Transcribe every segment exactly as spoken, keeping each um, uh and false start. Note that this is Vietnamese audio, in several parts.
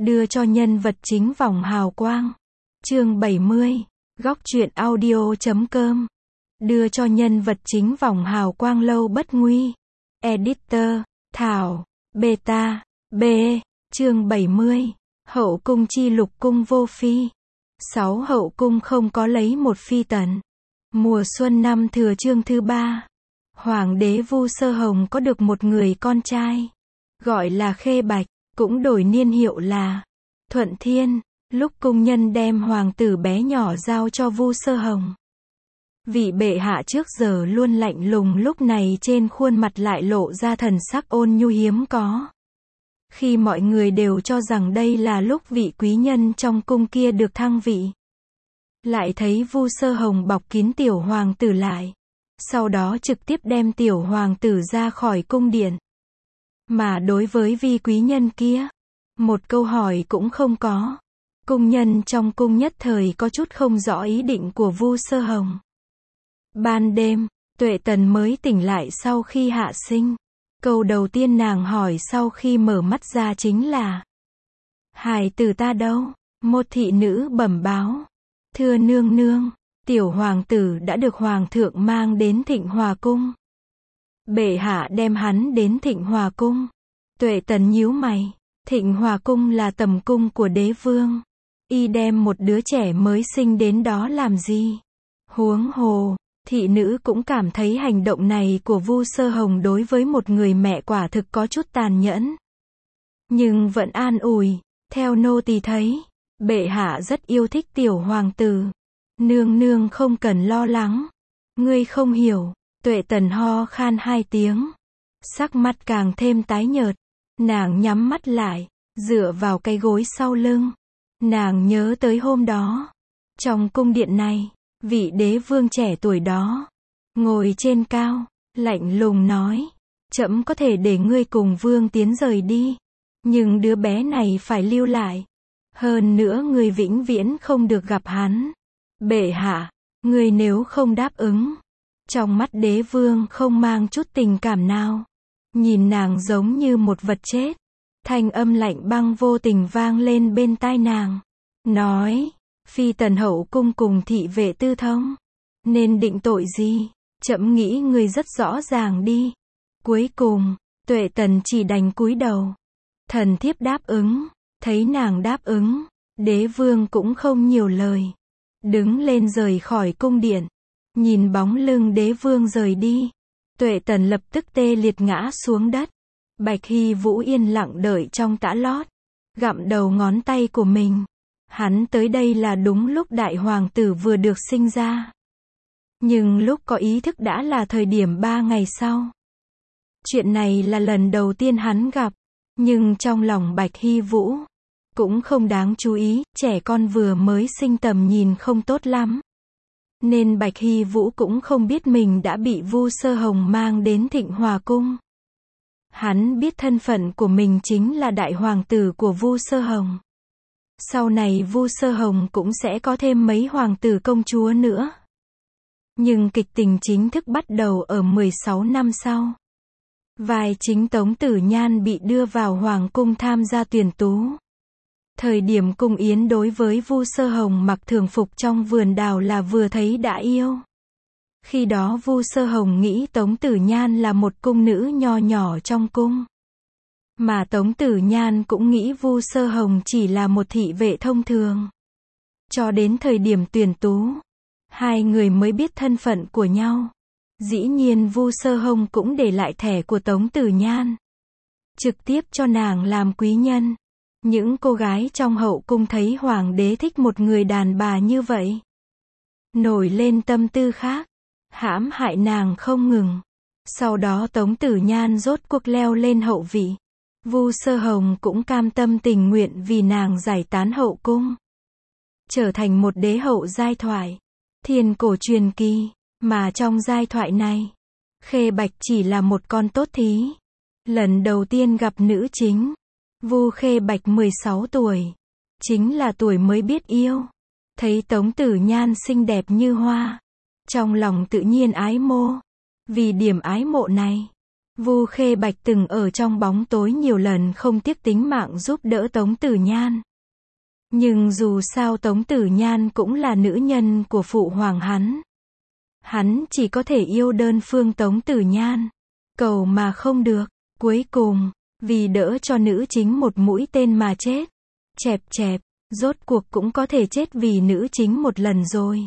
đưa cho nhân vật chính vòng hào quang. Chương bảy mươi, góc truyện audio chấm com, đưa cho nhân vật chính vòng hào quang lâu bất nguy. Editor, Thảo, Beta, B, chương bảy mươi, hậu cung chi lục cung vô phi. Sáu hậu cung không có lấy một phi tần. Mùa xuân năm thừa chương thứ ba. Hoàng đế Vu Sơ Hồng có được một người con trai, gọi là Khê Bạch, cũng đổi niên hiệu là Thuận Thiên. Lúc cung nhân đem hoàng tử bé nhỏ giao cho Vu Sơ Hồng, vị bệ hạ trước giờ luôn lạnh lùng lúc này trên khuôn mặt lại lộ ra thần sắc ôn nhu hiếm có. Khi mọi người đều cho rằng đây là lúc vị quý nhân trong cung kia được thăng vị, lại thấy Vu Sơ Hồng bọc kín tiểu hoàng tử lại, sau đó trực tiếp đem tiểu hoàng tử ra khỏi cung điện. Mà đối với vi quý nhân kia, một câu hỏi cũng không có. Cung nhân trong cung nhất thời có chút không rõ ý định của Vu Sơ Hồng. Ban đêm, Tuệ Tần mới tỉnh lại sau khi hạ sinh. Câu đầu tiên nàng hỏi sau khi mở mắt ra chính là: hài tử ta đâu? Một thị nữ bẩm báo: thưa nương nương, tiểu hoàng tử đã được hoàng thượng mang đến Thịnh Hòa cung. Bệ hạ đem hắn đến Thịnh Hòa cung. Tuệ Tần nhíu mày. Thịnh Hòa cung là tầm cung của đế vương. Y đem một đứa trẻ mới sinh đến đó làm gì? Huống hồ, thị nữ cũng cảm thấy hành động này của Vu Sơ Hồng đối với một người mẹ quả thực có chút tàn nhẫn. Nhưng vẫn an ủi: theo nô tỳ thấy, bệ hạ rất yêu thích tiểu hoàng tử. Nương nương không cần lo lắng. Ngươi không hiểu. Tuệ Tần ho khan hai tiếng, sắc mặt càng thêm tái nhợt. Nàng nhắm mắt lại, dựa vào cái gối sau lưng. Nàng nhớ tới hôm đó, trong cung điện này, vị đế vương trẻ tuổi đó, ngồi trên cao, lạnh lùng nói: trẫm có thể để ngươi cùng vương tiến rời đi, nhưng đứa bé này phải lưu lại. Hơn nữa ngươi vĩnh viễn không được gặp hắn. Bệ hạ, ngươi nếu không đáp ứng. Trong mắt đế vương không mang chút tình cảm nào, nhìn nàng giống như một vật chết. Thanh âm lạnh băng vô tình vang lên bên tai nàng, nói: phi tần hậu cung cùng thị vệ tư thông, nên định tội gì? Trẫm nghĩ ngươi rất rõ ràng đi. Cuối cùng, Tuệ Tần chỉ đành cúi đầu. Thần thiếp đáp ứng. Thấy nàng đáp ứng, đế vương cũng không nhiều lời, đứng lên rời khỏi cung điện. Nhìn bóng lưng đế vương rời đi, Tuệ Tần lập tức tê liệt ngã xuống đất. Bạch Hy Vũ yên lặng đợi trong tã lót, gặm đầu ngón tay của mình. Hắn tới đây là đúng lúc đại hoàng tử vừa được sinh ra. Nhưng lúc có ý thức đã là thời điểm ba ngày sau. Chuyện này là lần đầu tiên hắn gặp, nhưng trong lòng Bạch Hy Vũ cũng không đáng chú ý, trẻ con vừa mới sinh tầm nhìn không tốt lắm. Nên Bạch Hy Vũ cũng không biết mình đã bị Vu Sơ Hồng mang đến Thịnh Hòa cung. Hắn biết thân phận của mình chính là đại hoàng tử của Vu Sơ Hồng. Sau này Vu Sơ Hồng cũng sẽ có thêm mấy hoàng tử công chúa nữa. Nhưng kịch tình chính thức bắt đầu ở mười sáu năm sau. Vai chính Tống Tử Nhan bị đưa vào hoàng cung tham gia tuyển tú. Thời điểm cung yến đối với Vu Sơ Hồng mặc thường phục trong vườn đào là vừa thấy đã yêu. Khi đó Vu Sơ Hồng nghĩ Tống Tử Nhan là một cung nữ nho nhỏ trong cung. Mà Tống Tử Nhan cũng nghĩ Vu Sơ Hồng chỉ là một thị vệ thông thường. Cho đến thời điểm tuyển tú, hai người mới biết thân phận của nhau. Dĩ nhiên Vu Sơ Hồng cũng để lại thẻ của Tống Tử Nhan, trực tiếp cho nàng làm quý nhân. Những cô gái trong hậu cung thấy hoàng đế thích một người đàn bà như vậy, nổi lên tâm tư khác, hãm hại nàng không ngừng. Sau đó Tống Tử Nhan rốt cuộc leo lên hậu vị. Vu Sơ Hồng cũng cam tâm tình nguyện vì nàng giải tán hậu cung, trở thành một đế hậu giai thoại, thiên cổ truyền kỳ. Mà trong giai thoại này, Khê Bạch chỉ là một con tốt thí. Lần đầu tiên gặp nữ chính, Vu Khê Bạch mười sáu tuổi, chính là tuổi mới biết yêu. Thấy Tống Tử Nhan xinh đẹp như hoa, trong lòng tự nhiên ái mộ. Vì điểm ái mộ này, Vu Khê Bạch từng ở trong bóng tối nhiều lần không tiếc tính mạng giúp đỡ Tống Tử Nhan. Nhưng dù sao Tống Tử Nhan cũng là nữ nhân của phụ hoàng hắn. Hắn chỉ có thể yêu đơn phương Tống Tử Nhan. Cầu mà không được. Cuối cùng, vì đỡ cho nữ chính một mũi tên mà chết. Chẹp chẹp, rốt cuộc cũng có thể chết vì nữ chính một lần rồi.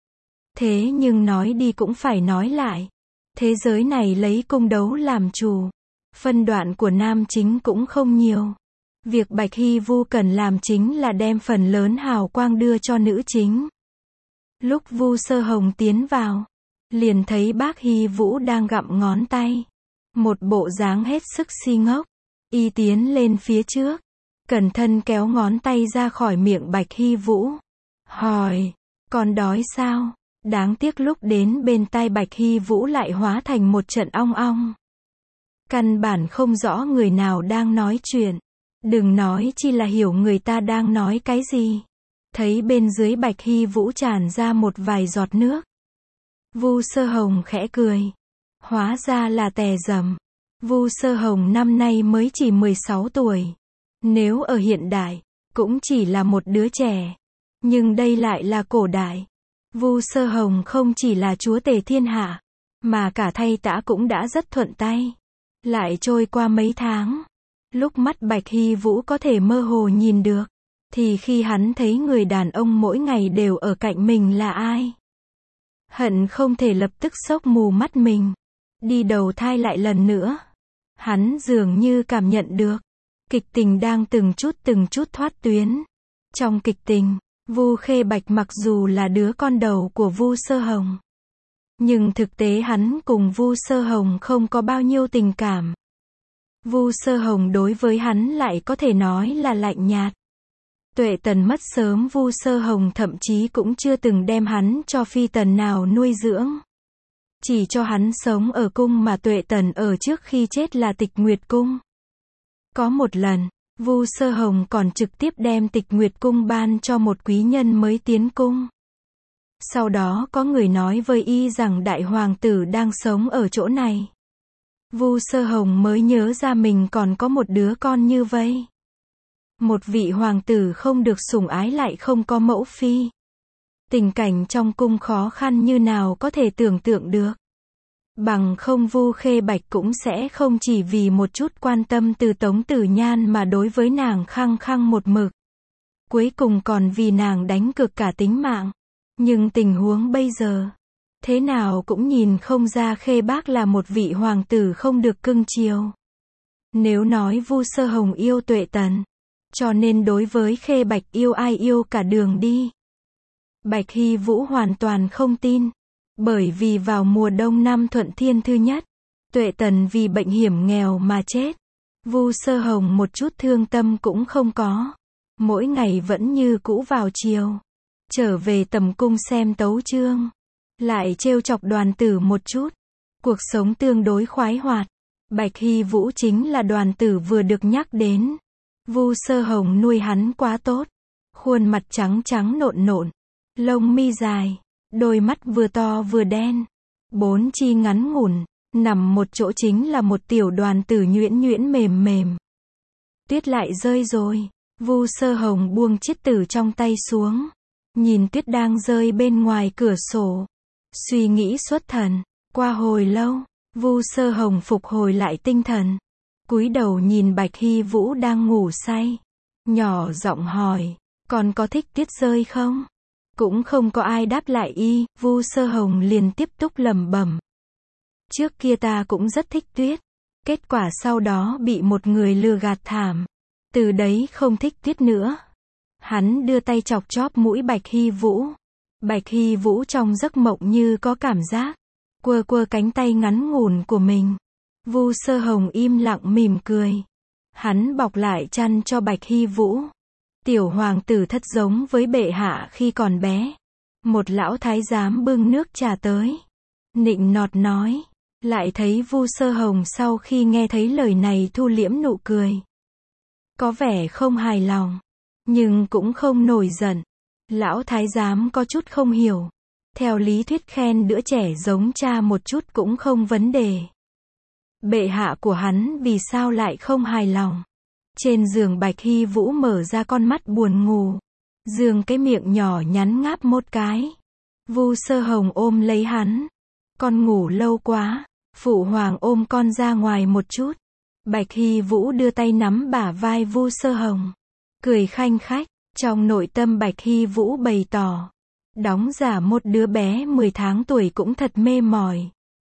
Thế nhưng nói đi cũng phải nói lại. Thế giới này lấy cung đấu làm chủ. Phân đoạn của nam chính cũng không nhiều. Việc Bạch Hy Vu cần làm chính là đem phần lớn hào quang đưa cho nữ chính. Lúc Vu Sơ Hồng tiến vào, liền thấy bác Hy Vũ đang gặm ngón tay. Một bộ dáng hết sức si ngốc. Y tiến lên phía trước, cẩn thận kéo ngón tay ra khỏi miệng Bạch Hy Vũ. Hỏi, còn đói sao? Đáng tiếc lúc đến bên tai Bạch Hy Vũ lại hóa thành một trận ong ong. Căn bản không rõ người nào đang nói chuyện. Đừng nói chi là hiểu người ta đang nói cái gì. Thấy bên dưới Bạch Hy Vũ tràn ra một vài giọt nước. Vu Sơ Hồng khẽ cười. Hóa ra là tè dầm. Vu Sơ Hồng năm nay mới chỉ mười sáu tuổi. Nếu ở hiện đại, cũng chỉ là một đứa trẻ. Nhưng đây lại là cổ đại. Vu Sơ Hồng không chỉ là chúa tể thiên hạ, mà cả thay tã cũng đã rất thuận tay. Lại trôi qua mấy tháng. Lúc mắt Bạch Hy Vũ có thể mơ hồ nhìn được, thì khi hắn thấy người đàn ông mỗi ngày đều ở cạnh mình là ai. Hận không thể lập tức sốc mù mắt mình. Đi đầu thai lại lần nữa. Hắn dường như cảm nhận được. Kịch tình đang từng chút từng chút thoát tuyến. Trong kịch tình, Vu Khê Bạch mặc dù là đứa con đầu của Vu Sơ Hồng. Nhưng thực tế hắn cùng Vu Sơ Hồng không có bao nhiêu tình cảm. Vu Sơ Hồng đối với hắn lại có thể nói là lạnh nhạt. Tuệ Tần mất sớm, Vu Sơ Hồng thậm chí cũng chưa từng đem hắn cho phi tần nào nuôi dưỡng. Chỉ cho hắn sống ở cung mà Tuệ Tần ở trước khi chết là Tịch Nguyệt Cung. Có một lần, Vu Sơ Hồng còn trực tiếp đem Tịch Nguyệt Cung ban cho một quý nhân mới tiến cung. Sau đó có người nói với y rằng đại hoàng tử đang sống ở chỗ này. Vu Sơ Hồng mới nhớ ra mình còn có một đứa con như vậy. Một vị hoàng tử không được sủng ái lại không có mẫu phi. Tình cảnh trong cung khó khăn như nào có thể tưởng tượng được. Bằng không Vu Khê Bạch cũng sẽ không chỉ vì một chút quan tâm từ Tống Tử Nhan mà đối với nàng khăng khăng một mực. Cuối cùng còn vì nàng đánh cược cả tính mạng. Nhưng tình huống bây giờ, thế nào cũng nhìn không ra Khê Bác là một vị hoàng tử không được cưng chiều. Nếu nói Vu Sơ Hồng yêu Tuệ Tần, cho nên đối với Khê Bạch yêu ai yêu cả đường đi. Bạch Hy Vũ hoàn toàn không tin. Bởi vì vào mùa đông năm Thuận Thiên thứ nhất, Tuệ Tần vì bệnh hiểm nghèo mà chết. Vu Sơ Hồng một chút thương tâm cũng không có. Mỗi ngày vẫn như cũ vào chiều. Trở về tầm cung xem tấu chương. Lại trêu chọc đoàn tử một chút. Cuộc sống tương đối khoái hoạt. Bạch Hy Vũ chính là đoàn tử vừa được nhắc đến. Vu Sơ Hồng nuôi hắn quá tốt. Khuôn mặt trắng trắng nộn nộn. Lông mi dài. Đôi mắt vừa to vừa đen. Bốn chi ngắn ngủn. Nằm một chỗ chính là một tiểu đoàn tử nhuyễn nhuyễn mềm mềm. Tuyết lại rơi rồi. Vu Sơ Hồng buông chiếc tử trong tay xuống. Nhìn tuyết đang rơi bên ngoài cửa sổ. Suy nghĩ xuất thần. Qua hồi lâu, Vu Sơ Hồng phục hồi lại tinh thần. Cúi đầu nhìn Bạch Hy Vũ đang ngủ say. Nhỏ giọng hỏi, còn có thích tuyết rơi không? Cũng không có ai đáp lại y. Vu Sơ Hồng liền tiếp tục lẩm bẩm. Trước kia ta cũng rất thích tuyết. Kết quả sau đó bị một người lừa gạt thảm. Từ đấy không thích tuyết nữa. Hắn đưa tay chọc chóp mũi Bạch Hy Vũ. Bạch Hy Vũ trong giấc mộng như có cảm giác. Quơ quơ cánh tay ngắn ngủn của mình. Vu Sơ Hồng im lặng mỉm cười. Hắn bọc lại chăn cho Bạch Hy Vũ. Tiểu hoàng tử thất giống với bệ hạ khi còn bé. Một lão thái giám bưng nước trà tới. Nịnh nọt nói. Lại thấy Vu Sơ Hồng sau khi nghe thấy lời này thu liễm nụ cười. Có vẻ không hài lòng. Nhưng cũng không nổi giận. Lão thái giám có chút không hiểu. Theo lý thuyết khen đứa trẻ giống cha một chút cũng không vấn đề. Bệ hạ của hắn vì sao lại không hài lòng. Trên giường Bạch Hy Vũ mở ra con mắt buồn ngủ. Dương cái miệng nhỏ nhắn ngáp một cái. Vu Sơ Hồng ôm lấy hắn. Con ngủ lâu quá. Phụ hoàng ôm con ra ngoài một chút. Bạch Hy Vũ đưa tay nắm bả vai Vu Sơ Hồng. Cười khanh khách. Trong nội tâm Bạch Hy Vũ bày tỏ. Đóng giả một đứa bé mười tháng tuổi cũng thật mê mỏi.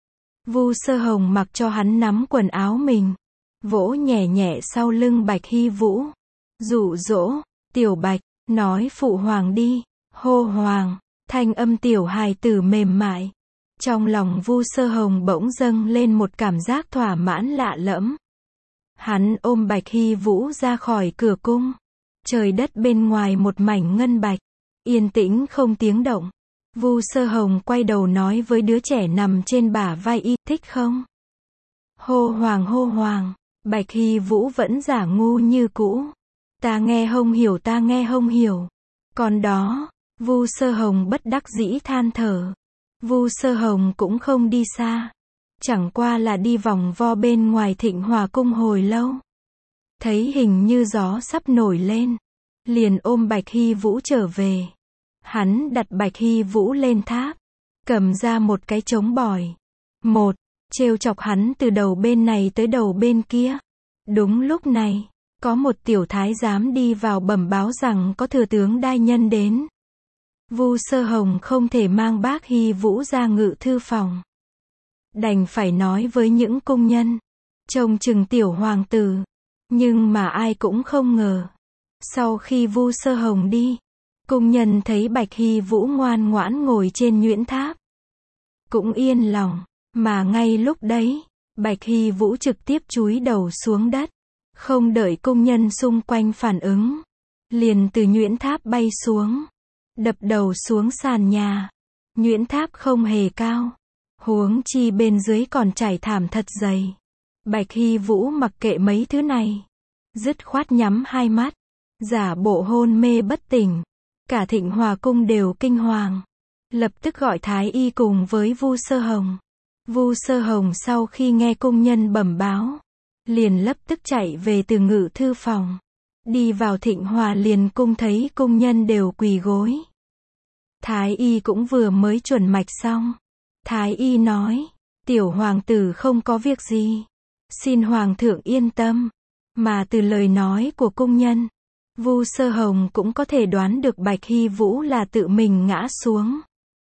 Vu Sơ Hồng mặc cho hắn nắm quần áo mình. Vỗ nhẹ nhẹ sau lưng Bạch Hy Vũ. Dụ dỗ. Tiểu Bạch. Nói phụ hoàng đi. Hô hoàng. Thanh âm tiểu hài tử mềm mại. Trong lòng Vu Sơ Hồng bỗng dâng lên một cảm giác thỏa mãn lạ lẫm. Hắn ôm Bạch Hy Vũ ra khỏi cửa cung. Trời đất bên ngoài một mảnh ngân bạch. Yên tĩnh không tiếng động. Vu Sơ Hồng quay đầu nói với đứa trẻ nằm trên bả vai y, thích không? Hô hoàng hô hoàng. Bạch Hy Vũ vẫn giả ngu như cũ. Ta nghe không hiểu, ta nghe không hiểu. Còn đó, Vu Sơ Hồng bất đắc dĩ than thở. Vu Sơ Hồng cũng không đi xa. Chẳng qua là đi vòng vo bên ngoài Thịnh Hòa cung hồi lâu. Thấy hình như gió sắp nổi lên. Liền ôm Bạch Hy Vũ trở về. Hắn đặt Bạch Hy Vũ lên tháp. Cầm ra một cái trống bỏi. Một, trêu chọc hắn từ đầu bên này tới đầu bên kia. Đúng lúc này, có một tiểu thái giám đi vào bẩm báo rằng có thừa tướng đại nhân đến. Vu Sơ Hồng không thể mang Bác Hy Vũ ra ngự thư phòng. Đành phải nói với những cung nhân. Trông chừng tiểu hoàng tử. Nhưng mà ai cũng không ngờ. Sau khi Vu Sơ Hồng đi, cung nhân thấy Bạch Hy Vũ ngoan ngoãn ngồi trên nhuyễn tháp. Cũng yên lòng. Mà ngay lúc đấy, Bạch Hy Vũ trực tiếp chúi đầu xuống đất. Không đợi cung nhân xung quanh phản ứng. Liền từ nhuyễn tháp bay xuống. Đập đầu xuống sàn nhà. Nhuyễn tháp không hề cao. Huống chi bên dưới còn trải thảm thật dày. Bạch Hy Vũ mặc kệ mấy thứ này. Dứt khoát nhắm hai mắt. Giả bộ hôn mê bất tỉnh. Cả Thịnh Hòa cung đều kinh hoàng. Lập tức gọi thái y cùng với Vu Sơ Hồng. Vu Sơ Hồng sau khi nghe cung nhân bẩm báo. Liền lập tức chạy về từ ngự thư phòng. Đi vào Thịnh Hòa liền cung thấy cung nhân đều quỳ gối. Thái y cũng vừa mới chuẩn mạch xong. Thái y nói, tiểu hoàng tử không có việc gì. Xin hoàng thượng yên tâm. Mà từ lời nói của cung nhân, Vu Sơ Hồng cũng có thể đoán được Bạch Hy Vũ là tự mình ngã xuống.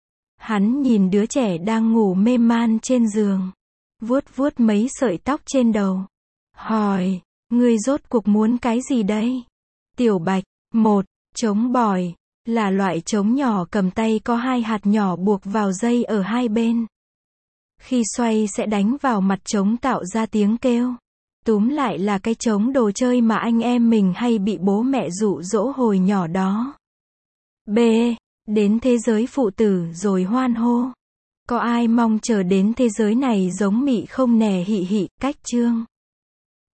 Hắn nhìn đứa trẻ đang ngủ mê man trên giường. Vuốt vuốt mấy sợi tóc trên đầu. Hỏi, ngươi rốt cuộc muốn cái gì đây? Tiểu Bạch, một, trống bỏi. Là loại trống nhỏ cầm tay có hai hạt nhỏ buộc vào dây ở hai bên. Khi xoay sẽ đánh vào mặt trống tạo ra tiếng kêu. Túm lại là cái trống đồ chơi mà anh em mình hay bị bố mẹ dụ dỗ hồi nhỏ đó. B. Đến thế giới phụ tử rồi hoan hô. Có ai mong chờ đến thế giới này giống mị không nè hị hị, cách chương.